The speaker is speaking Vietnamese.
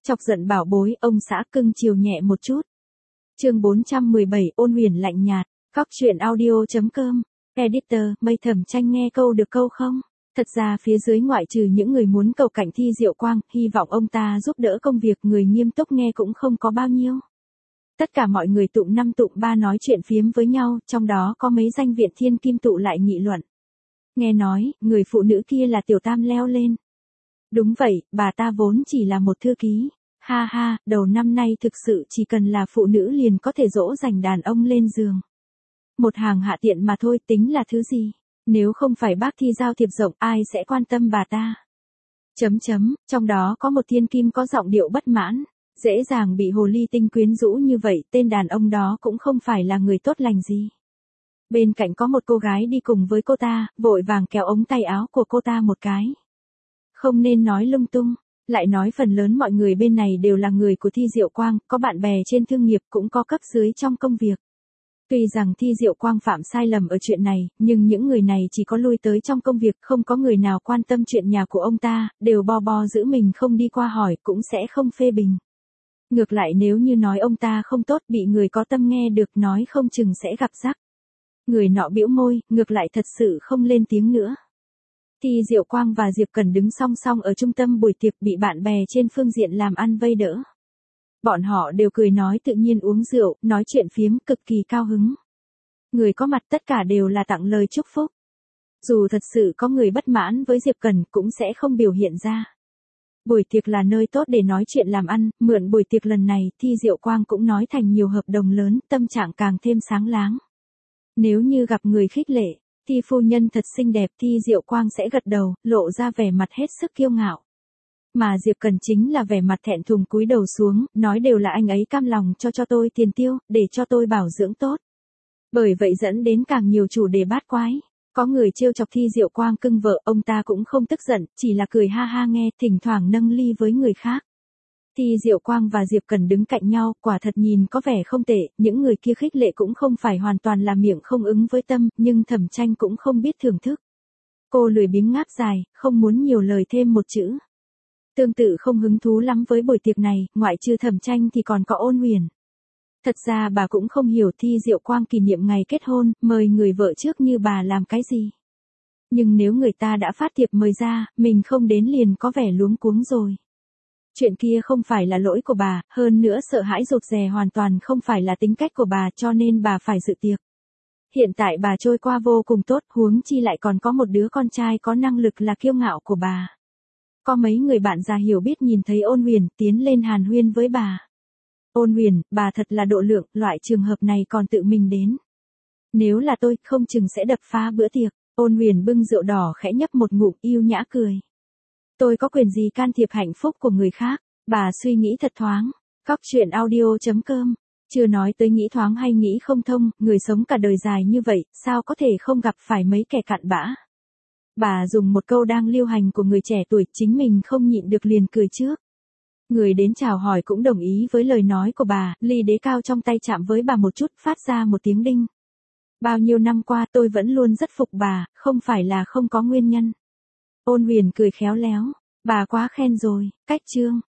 Chọc giận bảo bối, ông xã cưng chiều nhẹ một chút. Chương 417, Ôn Huyền lạnh nhạt. Góc truyện audio.com. Editor, Mây Thẩm Tranh nghe câu được câu không? Thật ra phía dưới ngoại trừ những người muốn cầu cạnh Thi Diệu Quang, hy vọng ông ta giúp đỡ công việc, người nghiêm túc nghe cũng không có bao nhiêu. Tất cả mọi người tụm năm tụm ba nói chuyện phiếm với nhau, trong đó có mấy danh viện thiên kim tụ lại nghị luận. Nghe nói, người phụ nữ kia là Tiểu Tam leo lên. Đúng vậy, bà ta vốn chỉ là một thư ký. Ha ha, đầu năm nay thực sự chỉ cần là phụ nữ liền có thể dỗ dành đàn ông lên giường. Một hàng hạ tiện mà thôi, tính là thứ gì? Nếu không phải bác Thi giao thiệp rộng, ai sẽ quan tâm bà ta? Trong đó có một thiên kim có giọng điệu bất mãn. Dễ dàng bị hồ ly tinh quyến rũ như vậy, tên đàn ông đó cũng không phải là người tốt lành gì. Bên cạnh có một cô gái đi cùng với cô ta, vội vàng kéo ống tay áo của cô ta một cái. Không nên nói lung tung, lại nói phần lớn mọi người bên này đều là người của Thi Diệu Quang, có bạn bè trên thương nghiệp cũng có cấp dưới trong công việc. Tuy rằng Thi Diệu Quang phạm sai lầm ở chuyện này, nhưng những người này chỉ có lui tới trong công việc, không có người nào quan tâm chuyện nhà của ông ta, đều bo giữ mình không đi qua hỏi, cũng sẽ không phê bình. Ngược lại nếu như nói ông ta không tốt, bị người có tâm nghe được nói không chừng sẽ gặp rắc. Người nọ bĩu môi, ngược lại thật sự không lên tiếng nữa. Thi Diệu Quang và Diệp Cẩn đứng song song ở trung tâm buổi tiệc, bị bạn bè trên phương diện làm ăn vây đỡ. Bọn họ đều cười nói tự nhiên uống rượu, nói chuyện phiếm, cực kỳ cao hứng. Người có mặt tất cả đều là tặng lời chúc phúc. Dù thật sự có người bất mãn với Diệp Cẩn cũng sẽ không biểu hiện ra. Buổi tiệc là nơi tốt để nói chuyện làm ăn, mượn buổi tiệc lần này, Thi Diệu Quang cũng nói thành nhiều hợp đồng lớn, tâm trạng càng thêm sáng láng. Nếu như gặp người khích lệ, Thi phu nhân thật xinh đẹp, Thi Diệu Quang sẽ gật đầu, lộ ra vẻ mặt hết sức kiêu ngạo. Mà Diệp Cần chính là vẻ mặt thẹn thùng cúi đầu xuống, nói đều là anh ấy cam lòng cho tôi tiền tiêu, để cho tôi bảo dưỡng tốt. Bởi vậy dẫn đến càng nhiều chủ đề bát quái. Có người trêu chọc Thi Diệu Quang cưng vợ, ông ta cũng không tức giận, chỉ là cười ha ha nghe, thỉnh thoảng nâng ly với người khác. Thi Diệu Quang và Diệp Cần đứng cạnh nhau, quả thật nhìn có vẻ không tệ, những người kia khích lệ cũng không phải hoàn toàn là miệng không ứng với tâm, nhưng Thẩm Tranh cũng không biết thưởng thức. Cô lười biếng ngáp dài, không muốn nhiều lời thêm một chữ. Tương tự không hứng thú lắm với buổi tiệc này, ngoại trừ Thẩm Tranh thì còn có Ôn Huyền. Thật ra bà cũng không hiểu Thi Diệu Quang kỷ niệm ngày kết hôn, mời người vợ trước như bà làm cái gì. Nhưng nếu người ta đã phát thiệp mời ra, mình không đến liền có vẻ luống cuống rồi. Chuyện kia không phải là lỗi của bà, hơn nữa sợ hãi rụt rè hoàn toàn không phải là tính cách của bà, cho nên bà phải dự tiệc. Hiện tại bà trôi qua vô cùng tốt, huống chi lại còn có một đứa con trai có năng lực là kiêu ngạo của bà. Có mấy người bạn già hiểu biết nhìn thấy Ôn Huyền, tiến lên hàn huyên với bà. Ôn Huyền, bà thật là độ lượng, loại trường hợp này còn tự mình đến. Nếu là tôi, không chừng sẽ đập phá bữa tiệc. Ôn Huyền bưng rượu đỏ khẽ nhấp một ngụm, yêu nhã cười. Tôi có quyền gì can thiệp hạnh phúc của người khác, bà suy nghĩ thật thoáng. Góc truyện audio.com. Chưa nói tới nghĩ thoáng hay nghĩ không thông, người sống cả đời dài như vậy, sao có thể không gặp phải mấy kẻ cặn bã. Bà dùng một câu đang lưu hành của người trẻ tuổi, chính mình không nhịn được liền cười trước. Người đến chào hỏi cũng đồng ý với lời nói của bà, ly đế cao trong tay chạm với bà một chút, phát ra một tiếng đinh. Bao nhiêu năm qua tôi vẫn luôn rất phục bà, không phải là không có nguyên nhân. Ôn Huyền cười khéo léo, bà quá khen rồi, cách chương.